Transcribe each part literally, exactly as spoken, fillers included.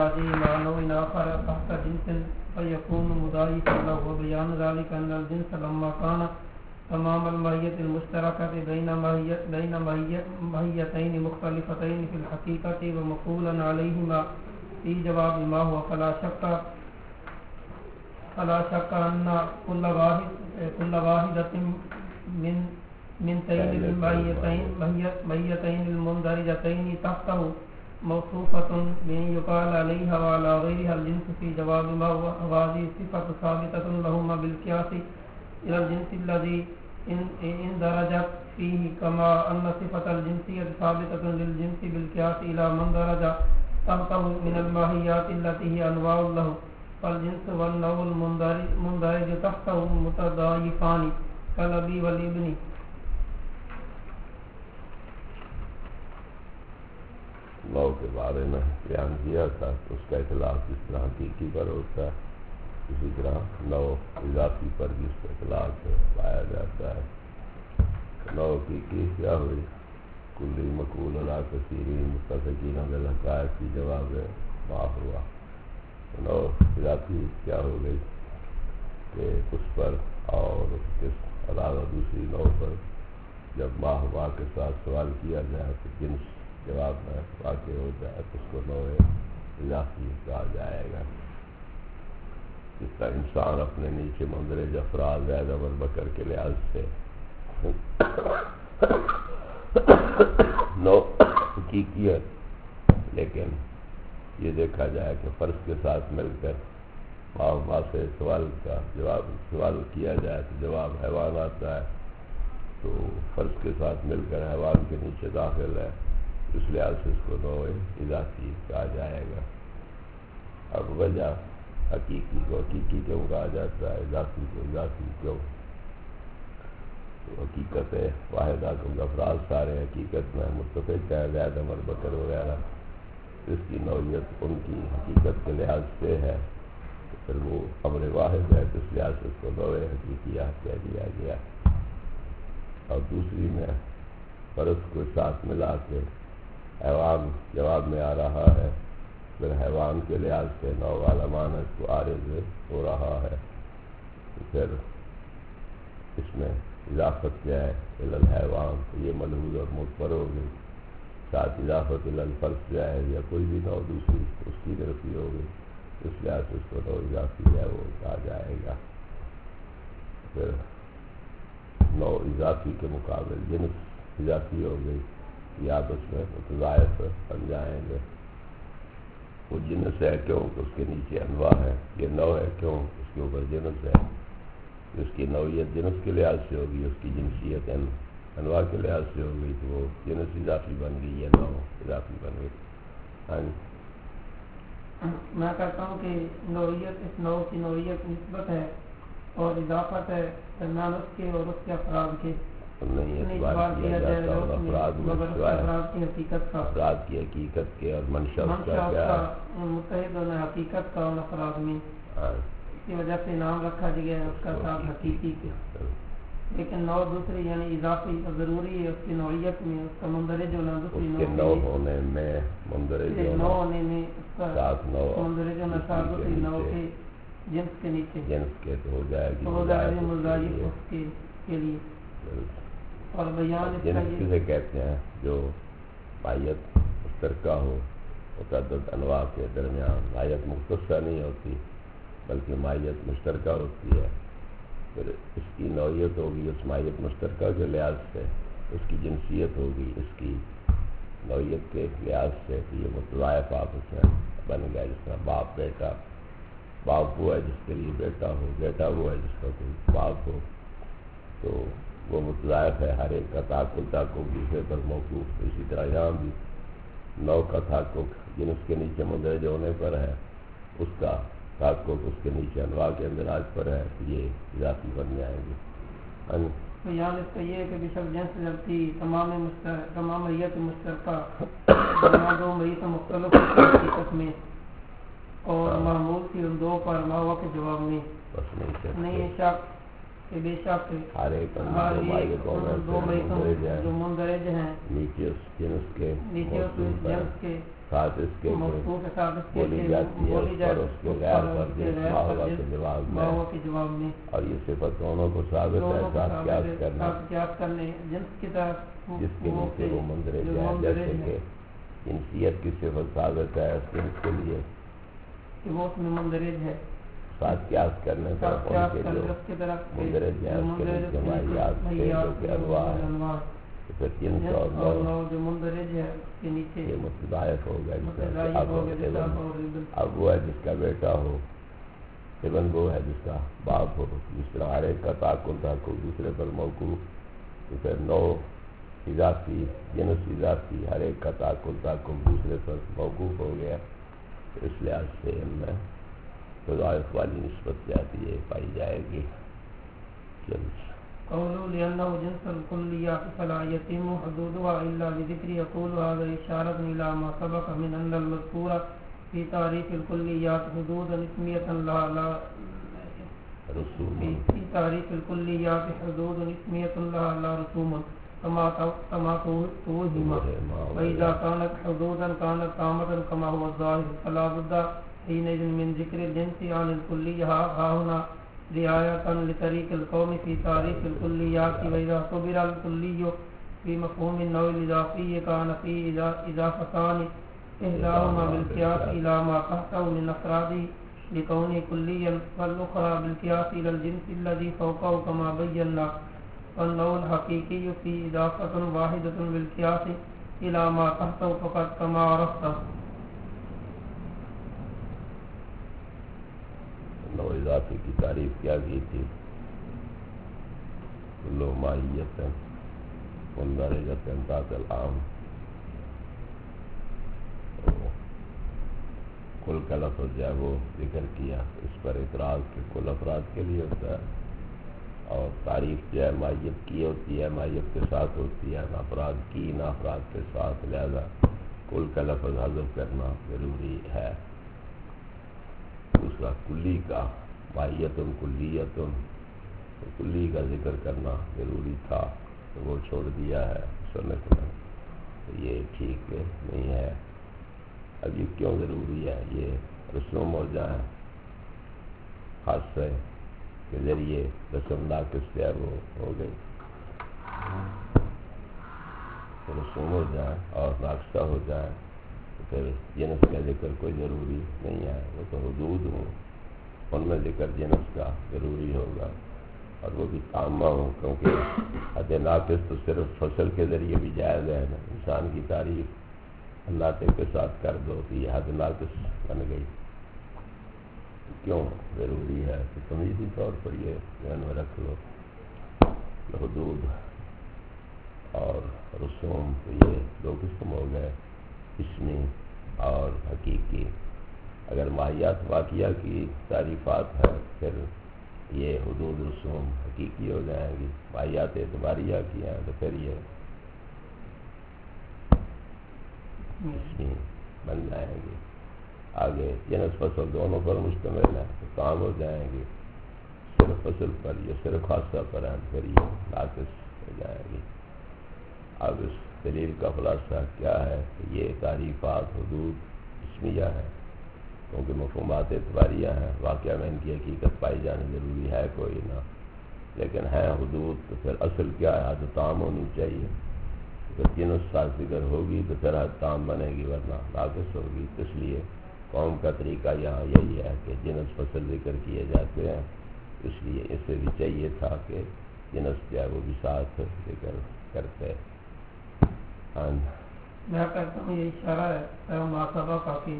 مع نوع آخر تحت جنس فيكون مضاعفا له. وبيان ذلك أن الجنس لما كان تمام الماهية المشتركة بين بين ماهيتين مختلفتين في الحقيقة ومقولا عليهما في جواب ما هو فلا شك فلا شك أن كل واحد كل واحدة من من تين الماهيتين ماهيتين المندرجتين تحته موصوفة بأن يقال عليها وعلى غيرها الجنس في جواب ما هو. هذه صفة ثابتة لهما بالقياس إلى الجنس الذي اندرجت فيه، كما أن صفة الجنسية ثابتة للجنس بالقياس إلى من درج تحته من الماهيات التي هي أنواع له. فالجنس والنوع المندرج تحته متضاعفان كالأبي والابن. نو کے بارے میں بیان کیا تھا، اس کا اطلاق جس طرح حقیقی پر ہوتا ہے اسی طرح نو اضافی پر بھی اس کا اطلاق پایا جاتا ہے. نو حقیقی کیا ہوئی؟ کلی مقول علی کثیری متفقین بالحقائق کی جواب ما ہوا. نو اضافی کیا ہو گئی کہ اس پر اور اس کے علاوہ دوسری نو پر جب ما ہوا کے ساتھ سوال کیا جائے تو جنس جواب میں واقع ہو جائے تو اس کو نوع اضافی کہا جائے گا. جس طرح انسان اپنے نیچے مندرج افراد زید اور بکر کے لحاظ سے نو حقیقی ہے، لیکن یہ دیکھا جائے کہ فرض کے ساتھ مل کر ماں ماں سے سوال کا جواب سوال کیا جائے تو جواب حیوان آتا ہے، تو فرض کے ساتھ مل کر حیوان کے نیچے داخل ہے، اس لحاظ سے اس کو نوع اضافی کہا جائے گا. اب وجہ حقیقی کو حقیقی کیوں کہا جاتا ہے، اضافی کو اضافی کیوں؟ تو حقیقت ہے واحدہ کیونکہ افراد سارے حقیقت میں متفق ہے، زید عمر بکر وغیرہ، اس کی نوعیت ان کی حقیقت کے لحاظ سے ہے، تو پھر وہ امر واحد ہے، تو اس لحاظ سے اس کو نوع حقیقیات کہہ دیا گیا. اور دوسری میں فرض کو ساتھ ملا کے حیوان جواب میں آ رہا ہے، پھر حیوان کے لحاظ سے نو والا معنی اس کو عارض ہو رہا ہے، تو پھر اس میں اضافت کیا ہے الحیوان، تو یہ ملحوظ اور مضمر ہو گئی. ساتھ اضافت الفرض جائے یا کوئی بھی نو دوسری اس کی طرف ہی ہو گئی، اس لحاظ سے اس کو نو اضافی ہے وہ کہا جائے گا. پھر نو اضافی کے مقابل جنس اضافی ہو گئی، یا اس میں متضاعف بن جائیں گے. وہ جنس ہے کیوں کہ اس کے نیچے انواع ہے، یہ نو ہے کیوں اس کے اوپر جنس ہے. اس کی نوعیت جنس کے لحاظ سے ہوگی، اس کی جنسیت انواع کے لحاظ سے ہو گئی، تو وہ جنس اضافی بن گئی یا نو اضافی بن گئی. ہاں جی میں کہتا ہوں کہ نوعیت اس نو کی نوعیت نسبت ہے اور اضافت ہے درمیان اس کے اور اس کے افراد کے. نہیں اعتبار کیا جاتا اور افراد میں افراد کی حقیقت کا افراد کی حقیقت کے اور منشا اس کا کیا ہے متحد ہونا حقیقت کا ان افراد میں، اس کی وجہ سے نام رکھا گیا ہے اس کا ساتھ حقیقی کے. لیکن نو دوسری یعنی اضافی ضروری ہے اس کی نوعیت میں، اس کا مندرج ہونا دوسری نو نو ہونے میں مندرج نو ہونے میں اس کا ساتھ نو مندرج ہونا ساتھ دوسری نو کے جنس کے نیچے جنس کے تو ہو جائے گی ہو جائے گی مضاعف اس کے کے لیے. اور بیان اس کا جنس کسے کہتے ہیں؟ جو ماہیت مشترکہ ہو متعدد انواع کے درمیان، ماہیت مختصہ نہیں ہوتی بلکہ ماہیت مشترکہ ہوتی ہے. پھر اس کی نوعیت ہوگی اس ماہیت مشترکہ کے لحاظ سے، اس کی جنسیت ہوگی اس کی نوعیت کے لحاظ سے، تو یہ متضاعف آپس میں بن گیا. جس طرح باپ بیٹا، باپ وہ ہے جس کے لیے بیٹا ہو، بیٹا وہ ہے جس کا کوئی باپ ہو، تو وہ متضاعف ہے. ہر ایک کا تعاقل تعاقب دوسرے پر موقوف. اسی طرح یہاں بھی نو کا تعاقب جنس کے نیچے مندرج ہونے پر ہے، اس کا تعاقب اس کے نیچے انواع کے اندراج پر ہے، یہ اضافی بن جائیں گے. بیان اس کا یہ ہے کہ بشک جنس جبکہ تمام تمام میت مشترکہ دو میت مختلف حقیقت میں اور معمول کی ان دو پر ماوا کے جواب میں نہیں ہے شک کہ بے شک ہر ایک دو میتوں جو مندرج ہیں نیچے اس جنس کے نیچے اس جنس کے ساتھ اس کے موصوف کے ساتھ اس کے بولی جاتی ہے بولی اس جائے پر اس کے غیر پر جس ماہوا کے جواب میں ماہوا کے جواب میں اور یہ صفت دونوں کو ثابت ہے ساتھ قیاس کرنا قیاس کرنے جنس کی طرف جس کے نیچے وہ مندرج ہے جیسے کہ جنسیت کی صفت ثابت ہے اس جنس کے لیے کہ وہ اس میں مندرج ہے ساتھ قیاس کرنے پر ان کے جو مندرج ہیں اس کے نیچے ماہیات سے جو کہ انواع ہے پھر تین سو اور نو جو مندرج ہے اس کے نیچے یہ متضاعف ہوگا اب اب وہ ہے جس کا بیٹا ہو ابن وہ ہے جس کا باپ ہو جس طرح ہر ایک کا تعقل تعقل دوسرے پر موقوف تو پھر نو اضافی جنس اضافی ہر ایک کا تعقل تعقل دوسرے پر موقوف ہو گیا تو اس لحاظ سے ان میں تضاعف والی نسبت جاتی ہے پائی جائے گی قولوا لأنه جنس الكليات فلا يتم حدودها إلا بذكر يقول هذا إشارة إلى ما سبق من أن المذكور في تعريف الكليات حدودا اسمية لا لا رسوما في تعريف الكليات حدود اسمية لا لا رسوما كما كما توهم وإذا كانت حدودا كانت تامة كما هو الظاهر فلا بد حينئذ من ذكر الجنس عن الكلية ها هنا رعاية لطريق القوم في تعريف الكليات وإذا اعتبر الكلي في مفهوم النوع الإضافي كان فيه إضافتان إحداهما بالقياس إلى ما تحته من أفراده لكونه كليا والأخرى بالقياس إلى الجنس الذي فوقه كما بينا والنوع الحقيقي في إضافة واحدة بالقياس إلى ما تحته فقط كما عرفته. نوع اضافی کی تعریف کیا کی تھی کلو ماہیت مندرجۃ تحت العام کل کا لفظ جو ہے وہ ذکر کیا اس پر اعتراض کہ کل افراد کے لیے ہوتا ہے اور تعریف جو ہے ماہیت کی ہوتی ہے ماہیت کے ساتھ ہوتی ہے نہ افراد کی نہ افراد کے ساتھ لہذا کل کا لفظ حذف کرنا ضروری ہے. دوسرا کلی کا ماہیت کلیت کلی کا ذکر کرنا ضروری تھا تو وہ چھوڑ دیا ہے سنت میں تو یہ ٹھیک نہیں ہے. اب یہ کیوں ضروری ہے یہ رسوم ہو جائیں حادثے کے ذریعے رسم ناقص جو ہے وہ ہو گئی رسوم ہو جائیں اور ناقصہ ہو جائیں پھر جنس کا ذکر کوئی ضروری نہیں ہے وہ تو حدود ہوں ان میں ذکر جنس کا ضروری ہوگا اور وہ بھی تامہ ہوں کیونکہ حد ناقص تو صرف فصل کے ذریعے بھی جائز ہے نا انسان کی تعریف اللہ کے ساتھ کر دو تو یہ حد ناقص بن گئی کیوں ضروری ہے تو تمیزی طور پر یہ ذہن میں رکھ لو حدود اور رسوم تو یہ دو قسم ہو گئے اسمی اور حقیقی. اگر ماہیات واقعہ کی تعریفات ہے پھر یہ حدود رسوم حقیقی ہو جائیں گی ماہیات اعتباریہ کی ہیں تو پھر یہ اسمی بن جائیں گی. آگے جنس فصل دونوں پر مشتمل ہیں تو کام ہو جائیں گی صرف فصل پر یہ صرف خاصہ پر ہیں پھر یہ ناقص ہو جائیں گی. اب اس دلیل کا خلاصہ کیا ہے کہ یہ تعریفات حدود اسمیہ ہیں کیونکہ مفہومات اعتباریہ ہیں واقعہ میں ان کی حقیقت پائی جانی ضروری ہے کوئی نہ لیکن ہے حدود تو پھر اصل کیا ہے حد تام ہونی چاہیے. اگر جنس ساتھ ذکر ہوگی تو پھر حد تام بنے گی ورنہ ناقص ہوگی. اس لیے قوم کا طریقہ یہاں یہی ہے کہ جنس فصل ذکر کیے جاتے ہیں اس لیے اسے بھی چاہیے تھا کہ جنس جو ہے وہ بھی ساتھ ذکر کرتے. میں کہتا ہوں یہ اشارہ ہے محاسبہ کافی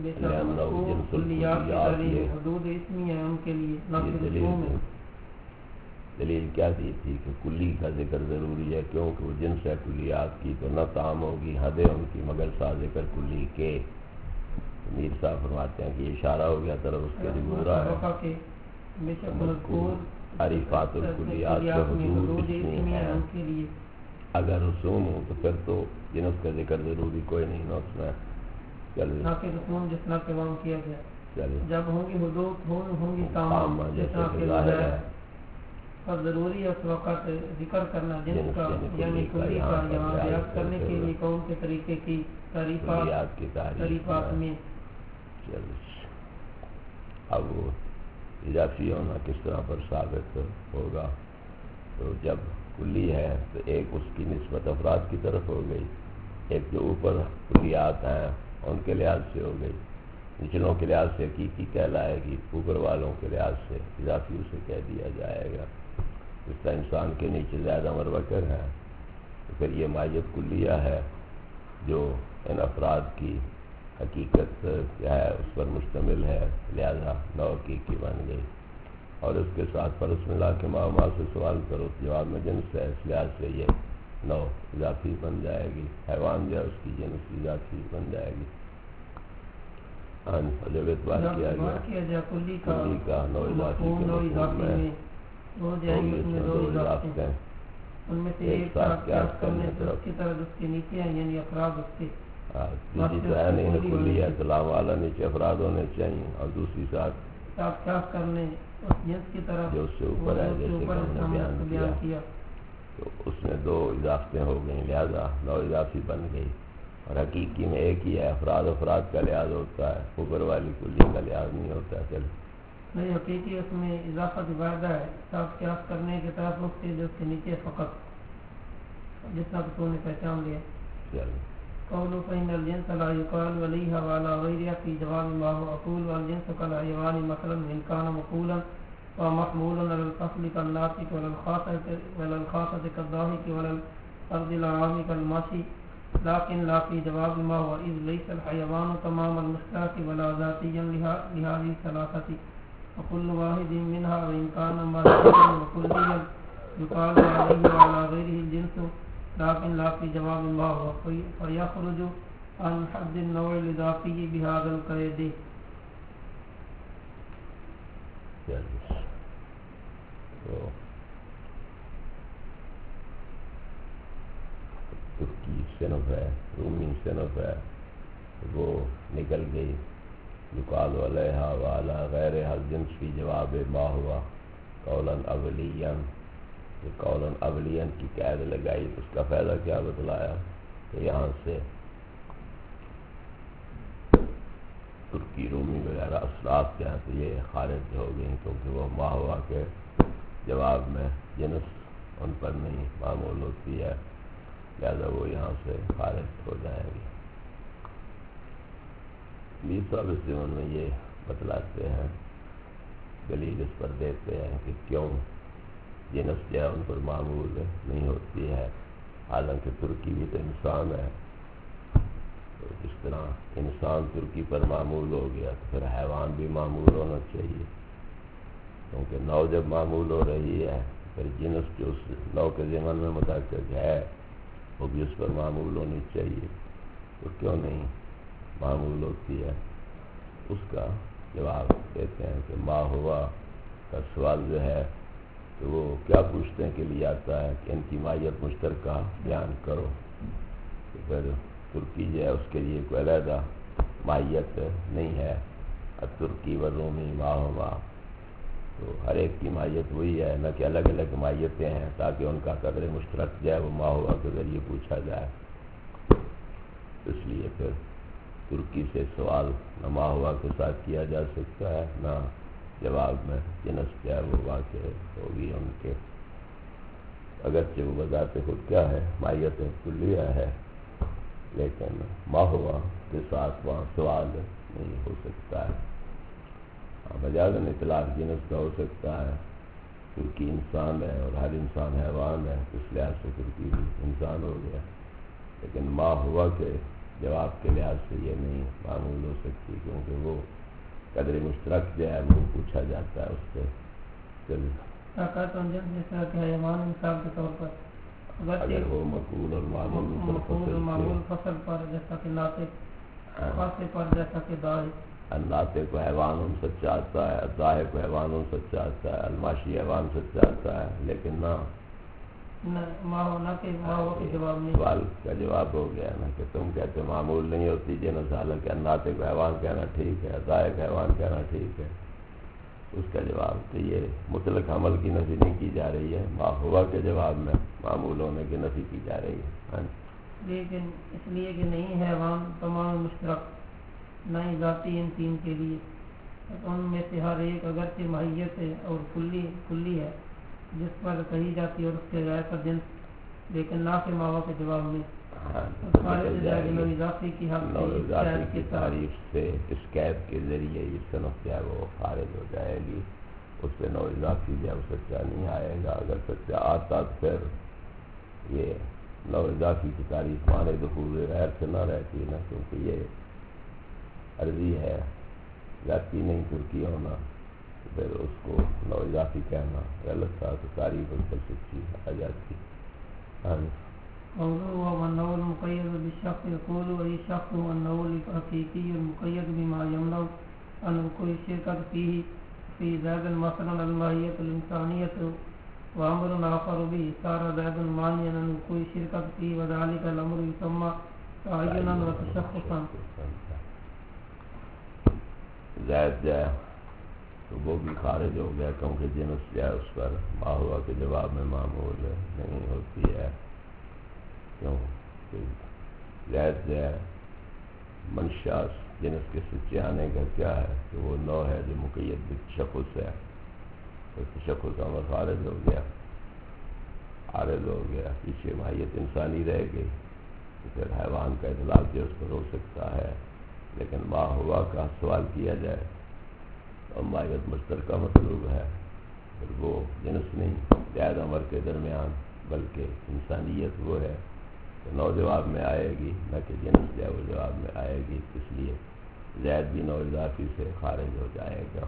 حدود اسمی ہے ان کے لیے دلیل کیا دی تھی کہ کلی کا ذکر ضروری ہے کیونکہ وہ جنس ہے کلیات کی تو نہ تام ہوگی حدیں ان کی مگر سا ذکر کلی کے. میر صاحب فرماتے ہیں کہ یہ اشارہ ہو گیا طرف اس کے ذکر ہے تعریفات الکلیات کا حدود اسمی ہے اگر رسوم ہو تو پھر تو جنس کا ذکر ضروری کوئی نہیں نا اس میں رسوم جتنا کہ وہاں کیا گیا چلے جب ہوں گی حدود ہوں گی تام جیسا کہ ظاہر ہے اور ضروری ہے اس وقت ذکر کرنا جنس جنس کا یعنی یعنی کلی کلی کا کا یہاں یہاں پر بیان بیان کرنے کرتے کے ہوئے لیے کون کے طریقے کی تعریفات کلیات کی تعریف تعریفات میں چلو اب وہ اضافی ہونا کس طرح پر ثابت ہوگا؟ تو جب کلی ہے تو ایک اس کی نسبت افراد کی طرف ہو گئی، ایک جو اوپر کلیات ہیں ان کے لحاظ سے ہو گئی، نچلوں کے لحاظ سے حقیقی کہلائے گی، اوپر والوں کے لحاظ سے اضافی اسے کہہ دیا جائے گا۔ اس طرح انسان کے نیچے زیادہ مروکر ہے تو پھر یہ ماہیت کلیہ ہے جو ان افراد کی حقیقت کیا ہے اس پر مشتمل ہے، لہذا نو حقیقی بن گئی۔ اور اس کے ساتھ پر اس میں لا کے ماں ماں سے سوال کرو، جواب میں جنس ہے، اس لحاظ سے یہ نو اضافی بن جائے گی، حیوان جو ہے اس کی جنس اضافی بن جائے گی۔ جب اعتبار کیا گیا کلی کلی کا نو اضافی کے مفہوم میں ہو جائے گی، اس میں دو اضافے اضافے ہیں، ان میں سے ایک ساتھ قیاس کرنے سے اس کی طرح اس کے نیچے ہیں یعنی افراد اس کے دوسری تو ہے نہیں کلی ہے تو لا والا نیچے افراد ہونے چاہیے، اور دوسری ساتھ ساتھ قیاس کرنے اس جنس کی طرف جو اس سے اوپر ہے جیسے کہ ہم نے بیان کیا تو اس میں دو اضافتیں ہو گئیں، لہذا نو اضافی بن گئی۔ اور حقیقی میں ایک ہی ہے، افراد افراد کا لحاظ ہوتا ہے، اوپر والی کلی کا لحاظ نہیں ہوتا ہے۔ چل نہیں، حقیقی اس میں اضافہ زیادہ ہے، ساتھ قیاس کرنے کی طرف اس کے جو اس کے نیچے فقط جتنا کہ تو نے پہچان لیا۔ چل قولوا فإن الجنس لا يقال وليها ولا غيرها في جواب ما هو أقول والجنس كالحيوان مثلا إن كان مقولا ومحمولا على الفصل كالناطق ولا الخاصة ولا الخاصة كالضاحك ولا الفرد العام كالماشي لكن لا في جواب ما هو إذ ليس الحيوان تمام المشترك ولا ذاتيا لهذه الثلاثة وكل واحد منها وإن كان مركبا وكليا يقال عليه وعلى غيره الجنس لكن لا في جواب ما هو فيخرج عن حد النوع الإضافي بهذا القيد۔ ترکی صنف ہے، رومی صنف ہے، وہ نکل گئی یقال علیہا وعلی غیرہا الجنس فی جواب ما ہوا قولا اولیاً، یہ قولاً اولیاً کی قید لگائی، اس کا فائدہ کیا بتلایا کہ یہاں سے ترکی رومی وغیرہ اسلاف کے ہیں تو یہ خارج ہو گئی، کیونکہ وہ ما ہوا کے جواب میں جنس ان پر نہیں معمول ہوتی ہے، لہذا وہ یہاں سے خارج ہو جائے گی۔ میر صاحب اس زمن میں یہ بتلاتے ہیں، دلیل اس پر دیتے ہیں کہ کیوں جنس جو ہے ان پر معمول نہیں ہوتی ہے، حالانکہ ترکی بھی تو انسان ہے، تو جس طرح انسان ترکی پر معمول ہو گیا تو پھر حیوان بھی معمول ہونا چاہیے، کیونکہ نو جب معمول ہو رہی ہے پھر جنس جو اس نو کے ضمن میں متعلق ہے وہ بھی اس پر معمول ہونی چاہیے، تو کیوں نہیں معمول ہوتی ہے؟ اس کا جواب دیتے ہیں کہ ما ہوا کا سوال جو ہے تو وہ کیا پوچھنے کے لیے آتا ہے کہ ان کی ماہیت مشترکہ بیان کرو، تو پھر ترکی جو ہے اس کے لیے کوئی علیحدہ ماہیت نہیں ہے، ترکی و رومی ما ہوا، تو ہر ایک کی ماہیت وہی ہے، نہ کہ الگ الگ ماہیتیں ہیں تاکہ ان کا قدر مشترک جو ہے وہ ما ہوا کے ذریعے پوچھا جائے۔ اس لیے پھر ترکی سے سوال نہ ما ہوا کے ساتھ کیا جا سکتا ہے، نہ جواب میں جنس کیا ہے وہ واقع ہوگی ان کے، اگرچہ وہ بذات خود کیا ہے ماہیت کلیہ ہے، لیکن ما ہوا کے ساتھ وہاں سوال نہیں ہو سکتا ہے۔ مجازاً اطلاق جنس کا ہو سکتا ہے، ترکی انسان ہے اور ہر انسان حیوان ہے، اس لحاظ سے ترکی بھی انسان ہو گیا، لیکن ما ہوا کے جواب کے لحاظ سے یہ نہیں معمول ہو سکتی، کیونکہ وہ قدر مشترک جو ہے وہ پوچھا جاتا ہے اس سے۔ جیسا کہ حیوان مثال کے طور پر اگر وہ مقول اور معمول معمول فصل پر جیسا کہ ناطق، فاصل پر جیسا کہ داعی، ناطق کو حیوان ان سچا آتا ہے، داعی کو حیوان ان سچا آتا ہے، الماشی حیوان سچا آتا ہے، لیکن نہ سوال کا جواب ہو گیا نا کہ تم کہتے معمول نہیں ہوتی جنس، حالانکہ ناطق کو حیوان کہنا ٹھیک ہے، داعی کو حیوان کہنا ٹھیک ہے، اس کا جواب تو یہ مطلق عمل کی نفی نہیں کی جا رہی ہے، ما ہوا کے جواب میں معمول ہونے کی نفی کی جا رہی ہے. ہاں لیکن اس لیے کہ نہیں ہے عوام تمام مشترک، نہ ہی ذاتی ان تین کے لیے، ان میں سے ہر ایک اگرچہ ماہیت ہے اور کلی کلی ہے جس پر کہی جاتی ہے اور اس کے غیر پر جنس، لیکن نہ کے ماوا کے جواب میں نوعاتی کی تعریف سے اس قید کے ذریعے یہ صنف جو ہے وہ خارج ہو جائے گی. اس سے نوعاتی جو ہے وہ سچا نہیں آئے گا. اگر سچا آتا تو پھر یہ نوعاتی کی تعریف مانے دخول غیر سے نہ رہتی نا، کیونکہ یہ عرضی ہے، ذاتی نہیں ترکی ہونا، پھر اس کو نوعاتی کہنا غلط تھا، تو تعریف اس پر سچی آ جاتی. قوله والنوع المقيد بالشخص يقول أي شخص والنوع الحقيقي المقيد بما يمنع أن كل شركة فيه في ذات مثلا الماهية الإنسانية وأمر آخر به صار ذات مانعا أن كل شركة فيه وذلك الأمر يسمى تعينا وتشخصا. زائد جائے تو وہ بھی خارج ہو گیا، کیونکہ جنس جائے اس پر ما ہوا کے جواب میں معمول نہیں ہوتی ہے. کیوں کہ زائد جائے منشا جنس کے سچے آنے کا کیا ہے کہ وہ نوع ہے جو مقید بالتشخص ہے، تو تشخص کا عمل خارج ہو گیا، عارض ہو گیا، پیچھے ماہیت انسانی رہ گئی. پھر حیوان کا اطلاق جو اس پر ہو سکتا ہے، لیکن ما ہوا کا سوال کیا جائے تو ماہیت مشترکہ مطلوب ہے، پھر وہ جنس نہیں زائد عمر کے درمیان بلکہ انسانیت وہ ہے تو نو جواب میں آئے گی، نہ کہ جنس جو ہے وہ جواب میں آئے گی. اس لیے زائد بھی نو اضافی سے خارج ہو جائے گا.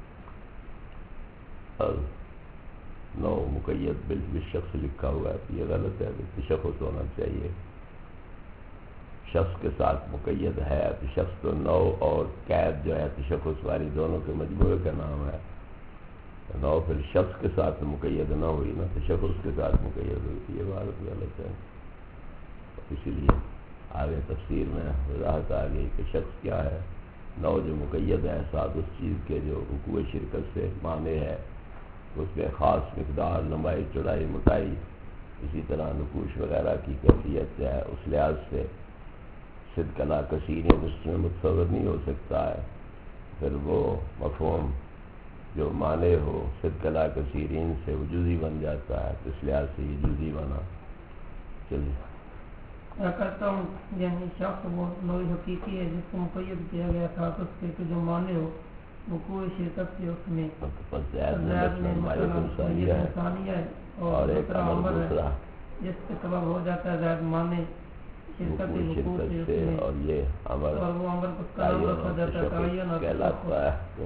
اور نو مقید بالشخص لکھا ہوا ہے تو یہ غلط ہے، تشخص ہونا چاہیے. شخص کے ساتھ مقید ہے تو شخص تو نو اور قید جو ہے تشخص والی دونوں کے مجموعے کا نام ہے. نو پھر شخص کے ساتھ مقید نہ ہوئی نا، تشخص کے ساتھ مقید ہوئی، یہ بات غلط ہے. اسی لیے آگے تفسیر میں وضاحت آ گئی کہ شخص کیا ہے. نو جو مقید ہے ساتھ اس چیز کے جو وقوع شرکت سے مانے ہے، اس میں خاص مقدار، لمبائی، چوڑائی، موٹائی، اسی طرح نقوش وغیرہ کی کیفیت جو ہے اس لحاظ سے صدق لا کثیر اس میں متصور نہیں ہو سکتا ہے. پھر وہ مفہوم جو معنی ہو صدق لا کثیرین سے وہ جزئی بن جاتا ہے، تو اس لحاظ سے یہ جزئی بنا. چلیے میں کرتا ہوں یعنی شخص وہ نوع حقیقی ہے جس کو مقید کیا گیا تھا تو اس کے جو معنی ہو وقوع شرکت سے اس میں زائد میں مثلا ماہیت انسانیہ ہے اور دوسرا عمر ہے جس کے سبب ہو جاتا ہے زائد معنی شرکت وقوع سے اس میں، اور یہ عمر اور وہ عمر کو قلم رکھا جاتا ہے تعین اور کہلاتا ہے.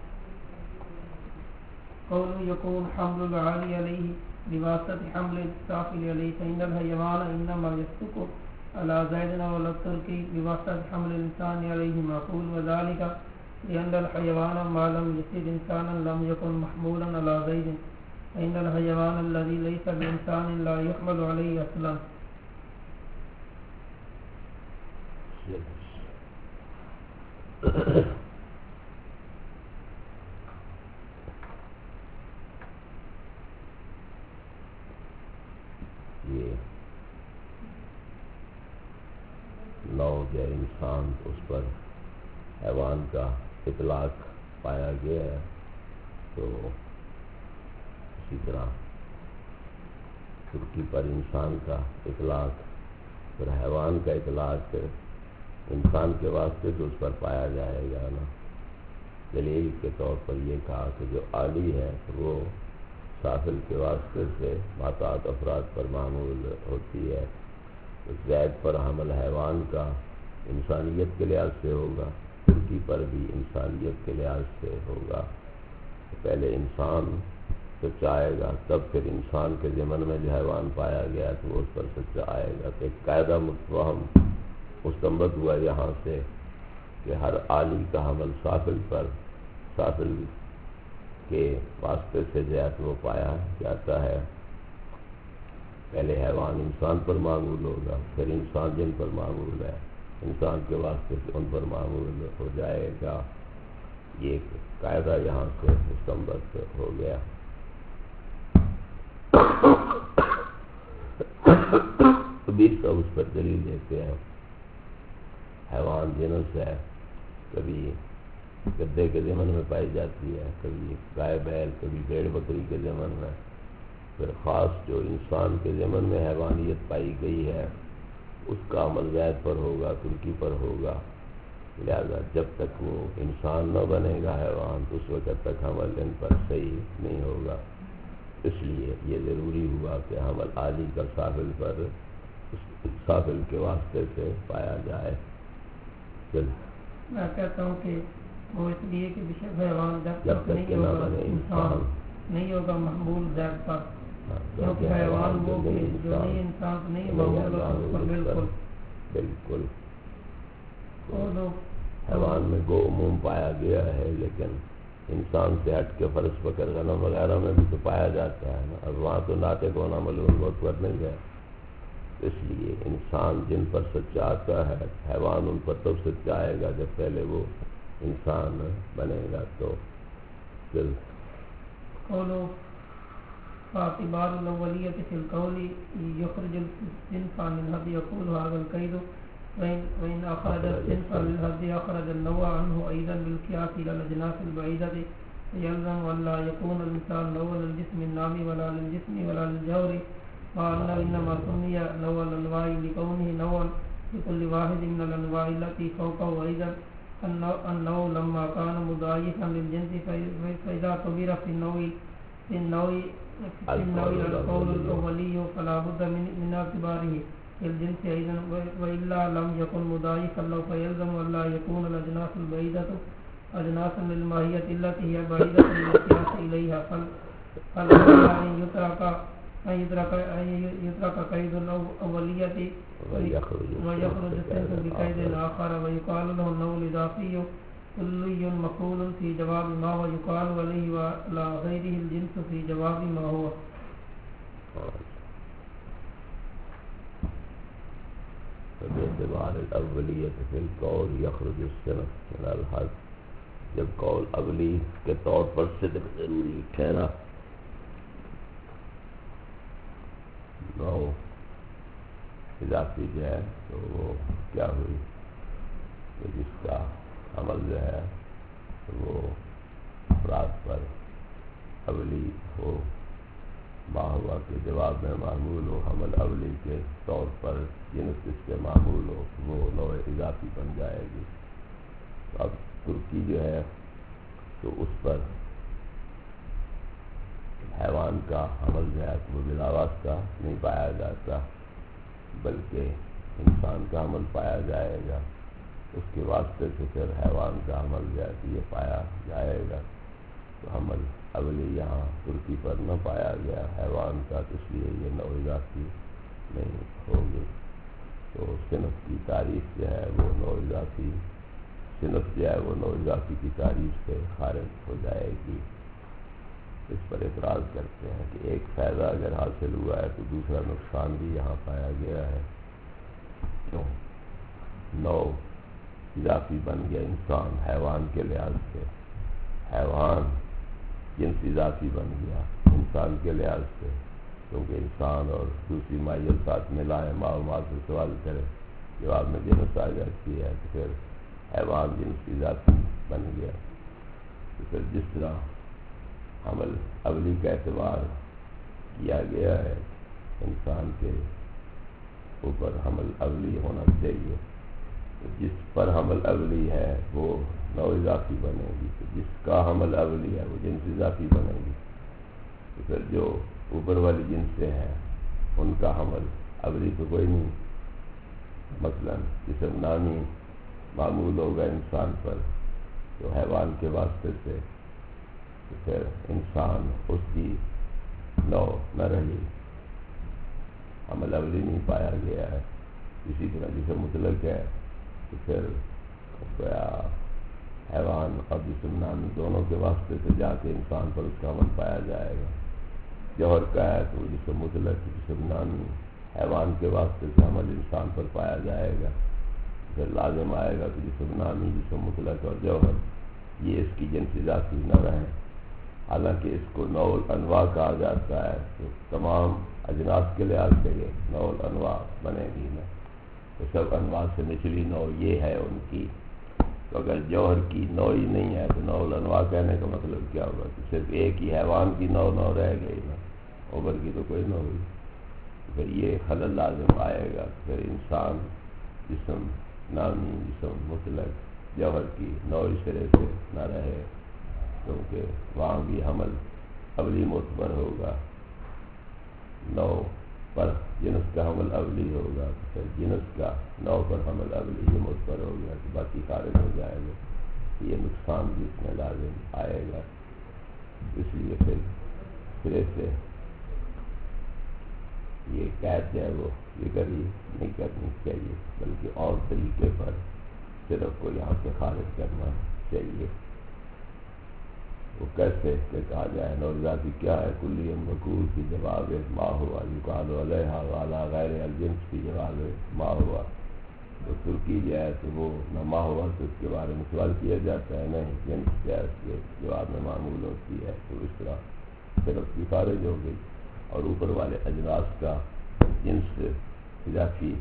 قول يكون حمل العالي عليه بواسطة حمل السافل عليه فإن الحيوان إنما يسلك على زيد ولا الترك بواسطة حمل الإنسان عليه معقول، وذلك لأن الحيوان ما لم يصير إنسانا لم يكن محمولا على زيد، فإن الحيوان الذي ليس بإنسان لا يحمل عليه أصلا. یہ نو یا انسان اس پر حیوان کا اطلاق پایا گیا ہے، تو اسی طرح ترکی پر انسان کا اطلاق، پھر حیوان کا اطلاق انسان کے واسطے تو اس پر پایا جائے گا نا. دلیل کے طور پر یہ کہا کہ جو عالی ہے وہ سافل کے واسطے سے محتاط افراد پر معمول ہوتی ہے. زید پر حمل حیوان کا انسانیت کے لحاظ سے ہوگا، ترکی پر بھی انسانیت کے لحاظ سے ہوگا. پہلے انسان سچا آئے گا، تب پھر انسان کے ضمن میں جو حیوان پایا گیا تو وہ اس پر سچا آئے گا. تو ایک قاعدہ متفہم مستنبط ہوا یہاں سے کہ ہر عالی کا حمل سافل پر، سافل کے واسطے سے جو ہے وہ پایا جاتا ہے. پہلے حیوان انسان پر معمول ہوگا، پھر انسان جن پر معمول ہے انسان کے واسطے سے ان پر معمول ہو جائے گا. یہ قاعدہ یہاں سے مستنبط ہو گیا۔ بیس کا اس پر دلیل دیتے ہیں، حیوان جنس ہے، کبھی گدے کے ضمن میں پائی جاتی ہے، کبھی گائے بیل، کبھی بھیڑ بکری کے ضمن میں، پھر خاص جو انسان کے ضمن میں حیوانیت پائی گئی ہے اس کا عمل زید پر ہوگا، ترکی پر ہوگا، لہذا جب تک وہ انسان نہ بنے گا حیوان تو اس وقت تک حمل ان پر صحیح نہیں ہوگا۔ اس لیے یہ ضروری ہوا کہ حمل عالی کا سافل پر سافل کے واسطے سے پایا جائے۔ چل میں کہتا ہوں کہ وہ اس لیے کہ بشک حیوان جب جب تک تک نہیں کہ نہ ہوگا بنے انسان انسان، نہیں ہوگا محمول زید پر، ہاں، کیونکہ حیوان وہ جو کہ نہیں جو نہیں انسان انسان تو نہیں نہیں محمول ہوگا حیوان اس پر اس پر بالکل بالکل وہ لوگ حیوان میں گو عموم پایا گیا ہے، لیکن انسان سے ہٹ کے فرض پکڑ غنم وغیرہ میں بھی تو پایا جاتا ہے نا، اب وہاں تو ناطق ہونا معلوم بہت پر نہیں ہے، اس لیے انسان جن پر سچا آتا ہے حیوان ان پر تب سچا آئے گا جب پہلے وہ انسان بنے گا۔ تو پھر قولوا فاعتبار الاولیت فی القول یخرج الصنف عن الحد یقول هذا القید وإن أخرج الصنف للحد أخرج النوع عنه أيضا بالقياس إلى الأجناس البعيدة يلزم أن لا يكون الإنسان نوع للجسم النامي ولا للجسم ولا للجوهر مع أنه إنما سمي نوع الأنواع لكونه نوعا لكل واحد من الأنواع التي فوقه أيضا النوع لما كان مضاعفا للجنس فإذا اعتبر في النوع في النوع في النوع القول الأولي فلا بد من اعتباره الجنس أيضا وإلا لم يكن مضاعفا له فيلزم أن لا يكون الأجناس البعيدة أجناسا للماهية التي هي بعيدة للقياس إليها فالأولى أن يترك أن يترك أن يترك قيد الأولية ويخرج الصنف بقيد آخر ويقال له النوع الإضافي كلي مقول في جواب ما هو يقال عليه وعلى غيره الجنس في جواب ما هو۔ باعتبار الاولیت فی القول یخرج الصنف من الحد، جب قول اولی کے طور پر صدق ضروری ٹھہرا، نو اضافی جو ہے تو وہ کیا ہوئی کہ جس کا عمل جو ہے وہ افراد پر اولی ہو، ما ہوا کے جواب میں معمول ہو، حمل اولی کے طور پر جنس اس سے معمول ہو، وہ نوع اضافی بن جائے گی۔ اب ترکی جو ہے تو اس پر حیوان کا حمل جو ہے وہ بلا واسطہ نہیں پایا جاتا، بلکہ انسان کا حمل پایا جائے گا، اس کے واسطے سے پھر حیوان کا حمل جو ہے یہ پایا جائے گا۔ تو حمل اولی یہاں ترکی پر نہ پایا گیا حیوان کا، تو اس لیے یہ نوع اضافی نہیں ہوگی۔ تو صنف کی تعریف جو ہے وہ نوع اضافی صنف جو ہے وہ نوع اضافی کی تعریف سے خارج ہو جائے گی۔ اس پر اعتراض کرتے ہیں کہ ایک فائدہ اگر حاصل ہوا ہے تو دوسرا نقصان بھی یہاں پایا گیا ہے۔ کیوں؟ نوع اضافی بن گیا انسان حیوان کے لحاظ سے، حیوان جنس اضافی بن گیا انسان کے لحاظ سے، کیونکہ انسان اور دوسری مائیت ساتھ ملائے ماں و ماں سے سوال کرے، جواب میں جنس آ جاتی ہے، تو پھر حیوان جنس اضافی بن گیا۔ تو پھر جس طرح حمل اولی کا اعتبار کیا گیا ہے انسان کے اوپر حمل اولی ہونا چاہیے، تو جس پر حمل اولی ہے وہ نوع اضافی بنے گی، تو جس کا حمل اولی ہے وہ جنس اضافی بنے گی، تو پھر جو اوپر والی جنس سے ہیں ان کا حمل اولی تو کوئی نہیں، مثلا جسم نامی معمول ہوگا انسان پر تو حیوان کے واسطے سے، تو پھر انسان اس کی نوع نہ رہی، حمل اولی نہیں پایا گیا ہے۔ اسی طرح جسم مطلق ہے تو پھر حیوان اور جسم نامی دونوں کے واسطے سے جا کے انسان پر اس کا عمل پایا جائے گا۔ جوہر کا ہے تو جسم مطلق جسم نامی حیوان کے واسطے سے عمل انسان پر پایا جائے گا، پھر لازم آئے گا کہ جسم نامی جسم مطلق اور جوہر یہ اس کی جنس اضافی نہ رہے. حالانکہ اس کو نوع الانواع کہا جاتا ہے، تو تمام اجناس کے لحاظ سے یہ نوع الانواع بنے گی نا. تو سب انواع سے نچلی نوع یہ ہے ان کی. تو اگر جوہر کی نوع ہی نہیں ہے تو نوع الانواع کہنے کا مطلب کیا ہوگا؟ کہ صرف ایک ہی حیوان کی نوع نوع رہ گئی نا، اوبر کی تو کوئی نہ ہوئی. پھر یہ خلل لازم آئے گا. پھر انسان جسم نامی جسم مطلق جوہر کی نوع سرے سے نہ رہے، کیونکہ وہاں بھی حمل اولی معتبر ہوگا. نوع پر جنس کا حمل اولی ہوگا، پھر جنس کا نوع پر حمل اولی یہ معتبر ہو گیا تو باقی خارج ہو جائے گا. یہ نقصان بھی اس میں لازم آئے گا. اس لیے پھر سرے سے یہ قید ہے وہ ذکر ہی نہیں کرنی چاہیے، بلکہ اور طریقے پر صرف کو یہاں سے خارج کرنا چاہیے. وہ کیسے کہ کہا جائے نوع اضافی کیا ہے؟ کلی مذکور کی جواب ما ہوا یقال علیہ وعلی غیر الجنس کی جواب ما ہوا. تو ترکی جو ہے تو وہ نہ ما ہوا تو اس کے بارے میں سوال کیا جاتا ہے، نہیں جنس کیا ہے اس کے جواب میں معمول ہوتی ہے. تو اس طرح صرف کی خارج ہو گئی. اور اوپر والے اجناس کا جنس اضافی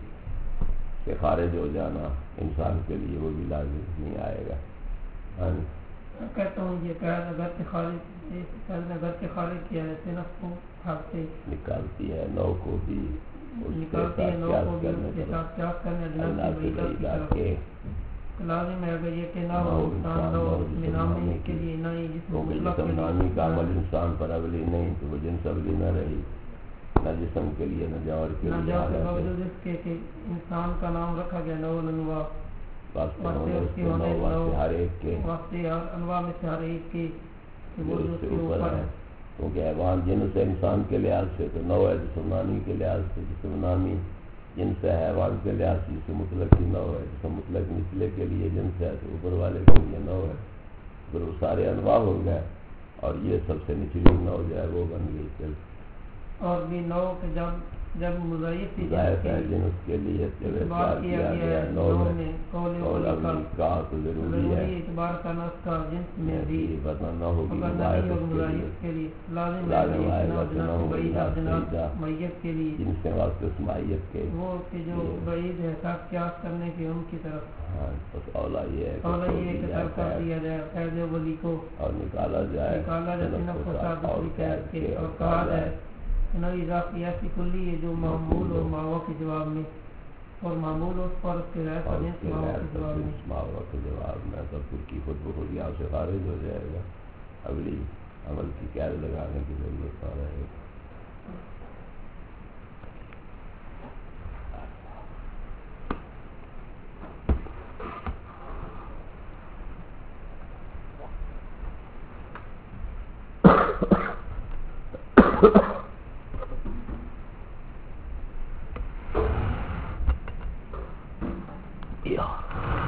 سے خارج ہو جانا انسان کے لیے وہ بھی لازم نہیں آئے گا. ہاں کہتا ہوں یہ قید اگر سے خارج اگر سے خارج کیا جیسے نفس کو حق سے نکالتی ہے، نو کو بھی نکالتی ہے، نو کو بھی اس کے ساتھ قیاس کرنے اجناس کی بعیدات کی طرف لازم ہے. اگر یہ کہ نہ ہو انسان نو اس میں نامی کے لیے نہ ہی جسم مطلق کے نامی کا لیے عمل انسان پر اولی نہیں تو وہ جنس اولی نہ رہی، نہ جسم کے لیے نہ جوہر کے لیے. باوجود اس کے کہ انسان کا نام رکھا گیا نوع الانواع واسطے اس کے نو واسطے ہر ایک کے واسطے انواع میں سے ہر ایک کے جو اس سے اوپر ہے. کیونکہ حیوان جنس ہے انسان کے لحاظ سے تو نوع ہے، جسم نامی کے لحاظ سے جسم نامی جنس ہے، حیوان کے لحاظ سے جسم مطلق کی نوع ہے. جسم مطلق نچلے کے لیے جنس ہے تو اوپر والے کے لیے نوع ہے. پھر وہ سارے انواع ہو گئے اور یہ سب سے نچلی نوع جو ہے وہ بن گئی. چل اور بھی نوع کے جب جب مضاعف ہے جنس کے لیے اعتبار کیا گیا نوع میں قول اولی کا تو ضروری ہے اعتبار کرنا اس کا جنس میں بھی ورنہ نہ ہوگی مضاعف کے لیے لازم لازم آئے گا کہ نہ ہوگی میت کے لیے جن سے واسطے اس مائیت کے وہ کہ جو بعید ہے ساتھ قیاس کرنے کی ان کی طرف. ہاں بس اولا یہ ہے اولا یہ ہے کہ طرف کر دیا جائے قید اولی کو اور نکالا جائے نکالا جائے نفس کو ساتھ دوسری قید کے. اور کہا جائے نوع اضافی ایسی کلی ہے جو معمول اور ماوا کے جواب میں اور معمول اس پر اس کے غیر پر جنس ماوا کے جواب میں ماوا کے جواب میں تو ترکی خود بخود یہاں سے خارج ہو جائے گا. اگلی عمل کی قید لگانے کی ضرورت نہ رہے گی. Yeah.